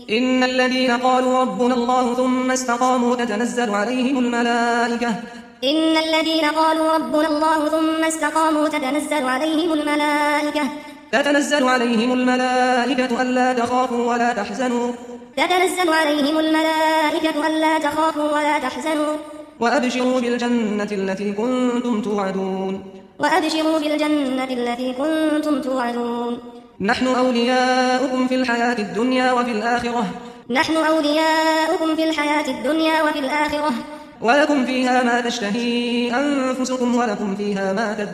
إن الذين قالوا ربنا الله ثم استقاموا تتنزل عليهم الملائكة إن الذين قالوا ربنا الله ثم استقاموا تتنزل عليهم الملائكة ألا تخافوا ولا تحزنوا وأبشروا بالجنة التي كنتم توعدون نحن أولياؤكم في الحياة الدنيا وفي الآخرة ولكم فيها ما تشتهي أنفسكم ولكم فيها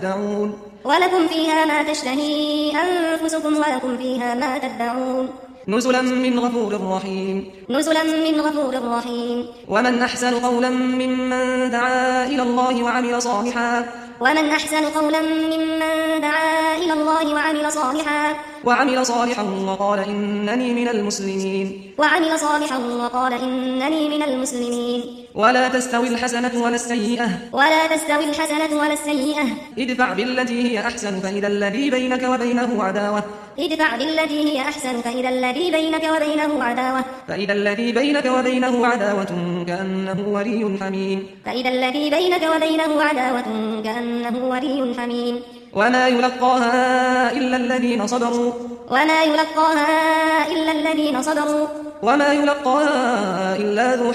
ما تدعون نزلا من غفور رحيم ومن أحسن قولا ممن دعا إلى الله وعمل صالحا وقال إنني من المسلمين ولا تستوي الحسنة ولا السيئة ادفع بالتي هي أحسن فإذا الذي بينك وبينه عداوة كأنه ولي حميم وما يلقاها إلا الذين صبروا وما يلقاها إلا ذو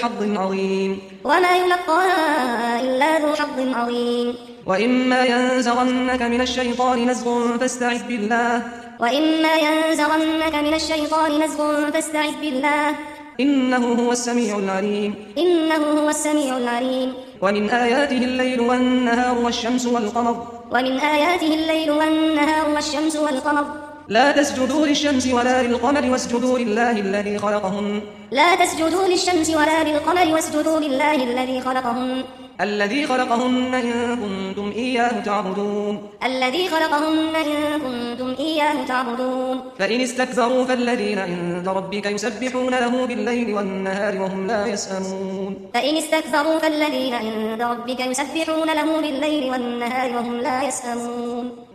حظ عظيم وإما ينزغنك من الشيطان نزغ فاستعذ بالله إنه هو السميع العليم ومن آياته الليل والنهار والشمس والقمر لا تسجدوا للشمس ولا للقمر واسجدوا لله الذي خلقهن إن كنتم إياه تعبدون فإن استكبروا فالذين عند ربك يسبحون له بالليل والنهار وهم لا يسأمون